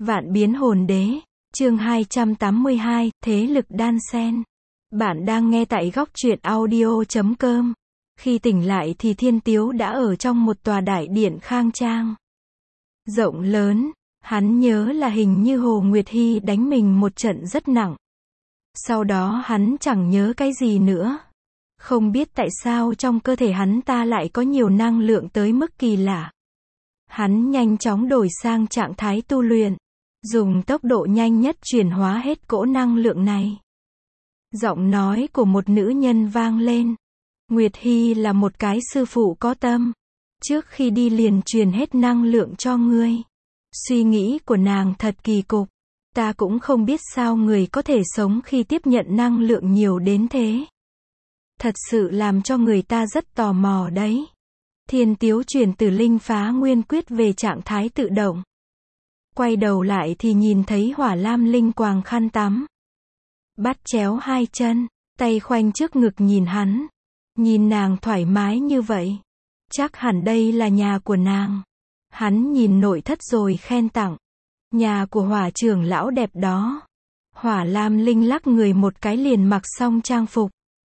Vạn biến hồn đế, chương 282, thế lực đan xen. Bạn đang nghe tại góc truyện audio.com. Khi tỉnh lại thì Thiên Tiếu đã ở trong một tòa đại điện khang trang. Rộng lớn, hắn nhớ là hình như Hồ Nguyệt Hy đánh mình một trận rất nặng. Sau đó hắn chẳng nhớ cái gì nữa. Không biết tại sao trong cơ thể hắn ta lại có nhiều năng lượng tới mức kỳ lạ. Hắn nhanh chóng đổi sang trạng thái tu luyện, dùng tốc độ nhanh nhất chuyển hóa hết cỗ năng lượng này. Giọng nói của một nữ nhân vang lên. Nguyệt Hy là một cái sư phụ có tâm. Trước khi đi liền truyền hết năng lượng cho ngươi. Suy nghĩ của nàng thật kỳ cục. Ta cũng không biết sao người có thể sống khi tiếp nhận năng lượng nhiều đến thế. Thật sự làm cho người ta rất tò mò đấy. Thiên Tiếu chuyển từ linh phá nguyên quyết về trạng thái tự động. Quay đầu lại thì nhìn thấy Hỏa Lam Linh quàng khăn tắm. Bắt chéo hai chân, tay khoanh trước ngực nhìn hắn. Nhìn nàng thoải mái như vậy. Chắc hẳn đây là nhà của nàng. Hắn nhìn nội thất rồi khen tặng. Nhà của Hỏa trưởng lão đẹp đó. Hỏa Lam Linh lắc người một cái liền mặc xong trang phục.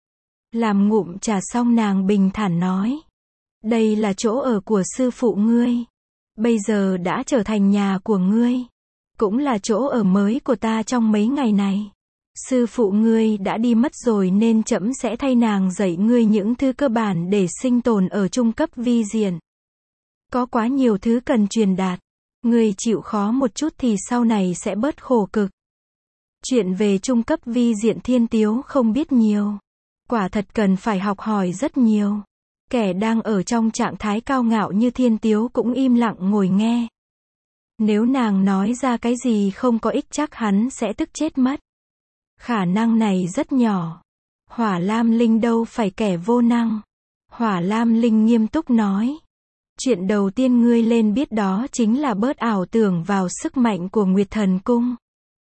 Làm ngụm trà xong nàng bình thản nói. Đây là chỗ ở của sư phụ ngươi. Bây giờ đã trở thành nhà của ngươi. Cũng là chỗ ở mới của ta trong mấy ngày này. Sư phụ ngươi đã đi mất rồi nên trẫm sẽ thay nàng dạy ngươi những thứ cơ bản để sinh tồn ở trung cấp vi diện. Có quá nhiều thứ cần truyền đạt. Ngươi chịu khó một chút thì sau này sẽ bớt khổ cực. Chuyện về trung cấp vi diện Thiên Tiếu không biết nhiều. Quả thật cần phải học hỏi rất nhiều. Kẻ đang ở trong trạng thái cao ngạo như Thiên Tiếu cũng im lặng ngồi nghe. Nếu nàng nói ra cái gì không có ích chắc hắn sẽ tức chết mất. Khả năng này rất nhỏ. Hỏa Lam Linh đâu phải kẻ vô năng. Hỏa Lam Linh nghiêm túc nói. Chuyện đầu tiên ngươi lên biết đó chính là bớt ảo tưởng vào sức mạnh của Nguyệt Thần Cung.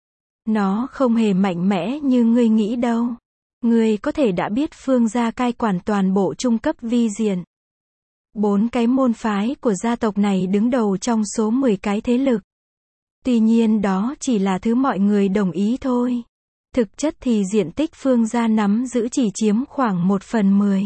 Nó không hề mạnh mẽ như ngươi nghĩ đâu. Ngươi có thể đã biết Phương gia cai quản toàn bộ trung cấp vi diện. 4 cái môn phái của gia tộc này đứng đầu trong số 10 cái thế lực. Tuy nhiên đó chỉ là thứ mọi người đồng ý thôi. Thực chất thì diện tích Phương gia nắm giữ chỉ chiếm khoảng 1/10.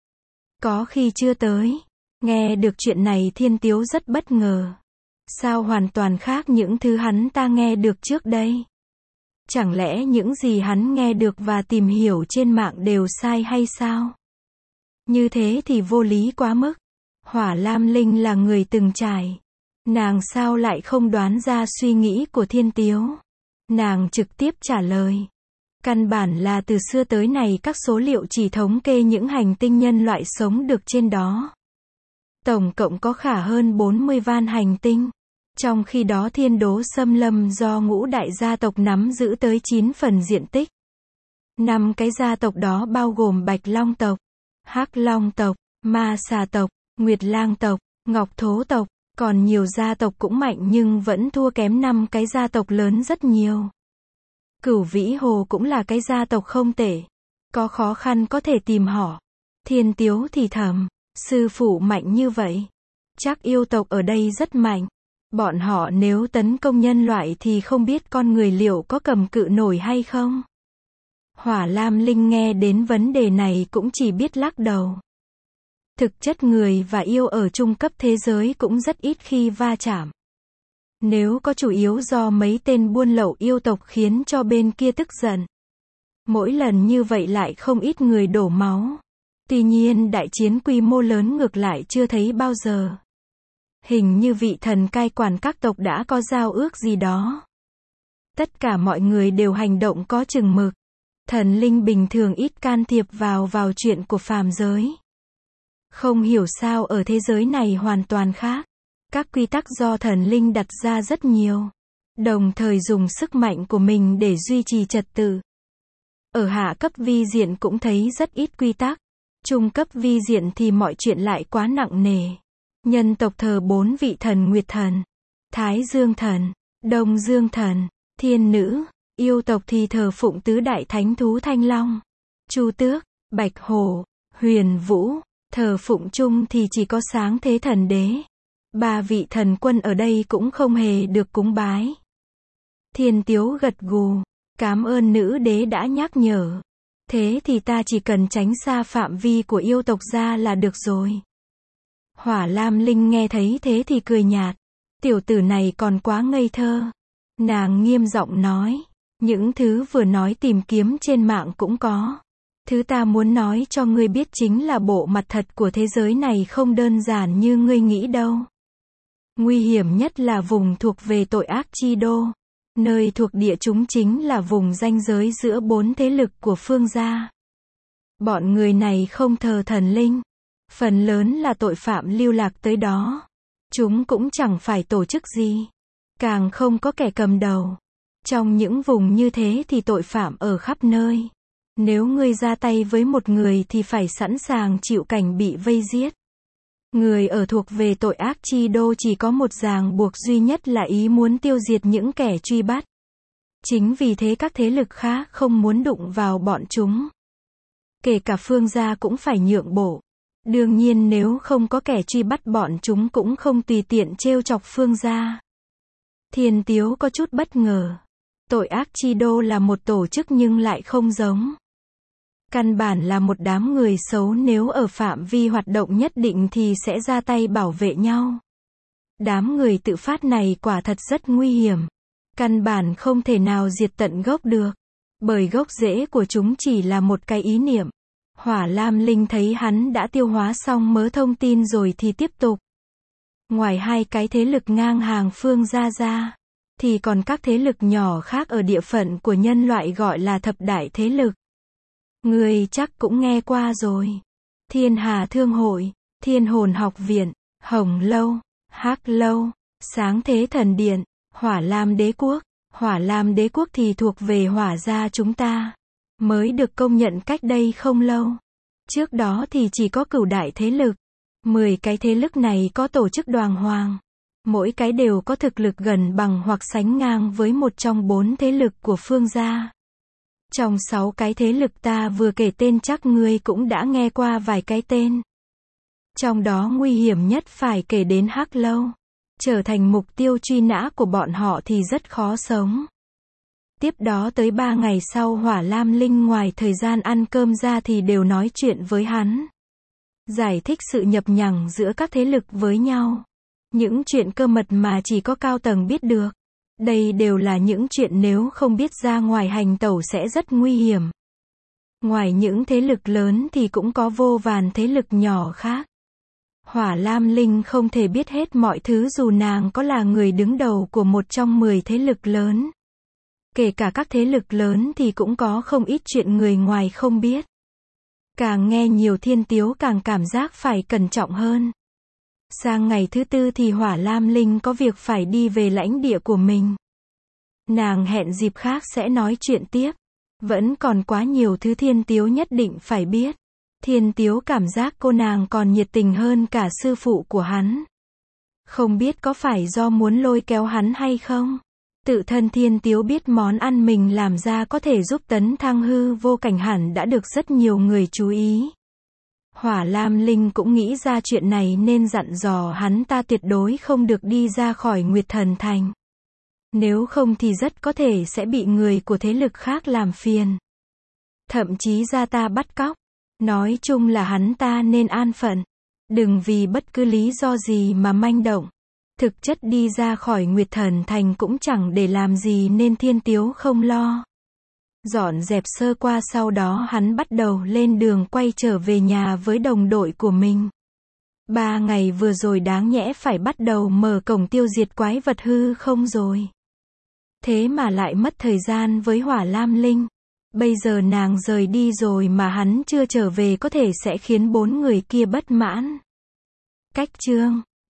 Có khi chưa tới. Nghe được chuyện này Thiên Tiếu rất bất ngờ. Sao hoàn toàn khác những thứ hắn ta nghe được trước đây? Chẳng lẽ những gì hắn nghe được và tìm hiểu trên mạng đều sai hay sao? Như thế thì vô lý quá mức. Hỏa Lam Linh là người từng trải. Nàng sao lại không đoán ra suy nghĩ của Thiên Tiếu? Nàng trực tiếp trả lời. Căn bản là từ xưa tới nay các số liệu chỉ thống kê những hành tinh nhân loại sống được trên đó. Tổng cộng có khả hơn 40 van hành tinh. Trong khi đó Thiên Đố Xâm Lâm do ngũ đại gia tộc nắm giữ tới 9 phần diện tích. 5 cái gia tộc đó bao gồm Bạch Long tộc, Hắc Long tộc, Ma Xà tộc, Nguyệt Lang tộc, Ngọc Thố tộc. Còn nhiều gia tộc cũng mạnh nhưng vẫn thua kém 5 cái gia tộc lớn rất nhiều. Cửu Vĩ Hồ cũng là cái gia tộc không tệ. Có khó khăn có thể tìm họ. Thiên Tiếu thì thầm. Sư phụ mạnh như vậy. Chắc yêu tộc ở đây rất mạnh. Bọn họ nếu tấn công nhân loại thì không biết con người liệu có cầm cự nổi hay không? Hỏa Lam Linh nghe đến vấn đề này cũng chỉ biết lắc đầu. Thực chất người và yêu ở trung cấp thế giới cũng rất ít khi va chạm. Nếu có chủ yếu do mấy tên buôn lậu yêu tộc khiến cho bên kia tức giận. Mỗi lần như vậy lại không ít người đổ máu. Tuy nhiên đại chiến quy mô lớn ngược lại chưa thấy bao giờ. Hình như vị thần cai quản các tộc đã có giao ước gì đó. Tất cả mọi người đều hành động có chừng mực. Thần linh bình thường ít can thiệp vào chuyện của phàm giới. Không hiểu sao ở thế giới này hoàn toàn khác. Các quy tắc do thần linh đặt ra rất nhiều. Đồng thời dùng sức mạnh của mình để duy trì trật tự. Ở hạ cấp vi diện cũng thấy rất ít quy tắc. Trung cấp vi diện thì mọi chuyện lại quá nặng nề. Nhân tộc thờ 4 vị thần Nguyệt thần, Thái Dương thần, Đông Dương thần, Thiên nữ. Yêu tộc thì thờ phụng tứ đại thánh thú Thanh Long, Chu Tước, Bạch Hổ, Huyền Vũ. Thờ phụng chung thì chỉ có Sáng Thế thần đế. 3 vị thần quân ở đây cũng không hề được cúng bái. Thiên Tiếu gật gù. Cảm ơn nữ đế đã nhắc nhở. Thế thì ta chỉ cần tránh xa phạm vi của yêu tộc ra là được rồi. Hỏa Lam Linh nghe thấy thế thì cười nhạt. Tiểu tử này còn quá ngây thơ. Nàng nghiêm giọng nói. Những thứ vừa nói tìm kiếm trên mạng cũng có. Thứ ta muốn nói cho ngươi biết chính là bộ mặt thật của thế giới này không đơn giản như ngươi nghĩ đâu. Nguy hiểm nhất là vùng thuộc về tội ác chi đô. Nơi thuộc địa chúng chính là vùng ranh giới giữa 4 thế lực của Phương gia. Bọn người này không thờ thần linh. Phần lớn là tội phạm lưu lạc tới đó. Chúng cũng chẳng phải tổ chức gì. Càng không có kẻ cầm đầu. Trong những vùng như thế thì tội phạm ở khắp nơi. Nếu ngươi ra tay với một người thì phải sẵn sàng chịu cảnh bị vây giết. Người ở thuộc về tội ác chi đô chỉ có một ràng buộc duy nhất là ý muốn tiêu diệt những kẻ truy bắt. Chính vì thế các thế lực khác không muốn đụng vào bọn chúng. Kể cả Phương gia cũng phải nhượng bộ. Đương nhiên nếu không có kẻ truy bắt bọn chúng cũng không tùy tiện trêu chọc Phương gia. Thiên Tiếu có chút bất ngờ. Tội ác chi đô là một tổ chức nhưng lại không giống. Căn bản là một đám người xấu, nếu ở phạm vi hoạt động nhất định thì sẽ ra tay bảo vệ nhau. Đám người tự phát này quả thật rất nguy hiểm. Căn bản không thể nào diệt tận gốc được. Bởi gốc rễ của chúng chỉ là một cái ý niệm. Hỏa Lam Linh thấy hắn đã tiêu hóa xong mớ thông tin rồi thì tiếp tục. Ngoài hai cái thế lực ngang hàng Phương gia ra, thì còn các thế lực nhỏ khác ở địa phận của nhân loại gọi là thập đại thế lực. Người chắc cũng nghe qua rồi. Thiên Hà Thương Hội, Thiên Hồn Học Viện, Hồng Lâu, Hắc Lâu, Sáng Thế Thần Điện, Hỏa Lam Đế Quốc. Hỏa Lam Đế Quốc thì thuộc về Hỏa gia chúng ta. Mới được công nhận cách đây không lâu. Trước đó thì chỉ có cửu đại thế lực. 10 cái thế lực này có tổ chức đoàng hoàng. Mỗi cái đều có thực lực gần bằng hoặc sánh ngang với một trong 4 thế lực của Phương gia. Trong 6 cái thế lực ta vừa kể tên chắc ngươi cũng đã nghe qua vài cái tên. Trong đó nguy hiểm nhất phải kể đến Hắc Lâu. Trở thành mục tiêu truy nã của bọn họ thì rất khó sống. Tiếp đó tới 3 ngày sau Hỏa Lam Linh ngoài thời gian ăn cơm ra thì đều nói chuyện với hắn. Giải thích sự nhập nhằng giữa các thế lực với nhau. Những chuyện cơ mật mà chỉ có cao tầng biết được. Đây đều là những chuyện nếu không biết ra ngoài hành tẩu sẽ rất nguy hiểm. Ngoài những thế lực lớn thì cũng có vô vàn thế lực nhỏ khác. Hỏa Lam Linh không thể biết hết mọi thứ dù nàng có là người đứng đầu của một trong 10 thế lực lớn. Kể cả các thế lực lớn thì cũng có không ít chuyện người ngoài không biết. Càng nghe nhiều Thiên Tiếu càng cảm giác phải cẩn trọng hơn. Sang ngày thứ 4 thì Hỏa Lam Linh có việc phải đi về lãnh địa của mình. Nàng hẹn dịp khác sẽ nói chuyện tiếp. Vẫn còn quá nhiều thứ Thiên Tiếu nhất định phải biết. Thiên Tiếu cảm giác cô nàng còn nhiệt tình hơn cả sư phụ của hắn. Không biết có phải do muốn lôi kéo hắn hay không? Tự thân Thiên Tiếu biết món ăn mình làm ra có thể giúp tấn thăng hư vô cảnh hẳn đã được rất nhiều người chú ý. Hỏa Lam Linh cũng nghĩ ra chuyện này nên dặn dò hắn ta tuyệt đối không được đi ra khỏi Nguyệt Thần Thành. Nếu không thì rất có thể sẽ bị người của thế lực khác làm phiền. Thậm chí ra ta bắt cóc. Nói chung là hắn ta nên an phận. Đừng vì bất cứ lý do gì mà manh động. Thực chất đi ra khỏi Nguyệt Thần Thành cũng chẳng để làm gì nên Thiên Tiếu không lo. Dọn dẹp sơ qua sau đó hắn bắt đầu lên đường quay trở về nhà với đồng đội của mình. 3 ngày vừa rồi đáng nhẽ phải bắt đầu mở cổng tiêu diệt quái vật hư không rồi. Thế mà lại mất thời gian với Hỏa Lam Linh. Bây giờ nàng rời đi rồi mà hắn chưa trở về có thể sẽ khiến 4 người kia bất mãn. Cách chương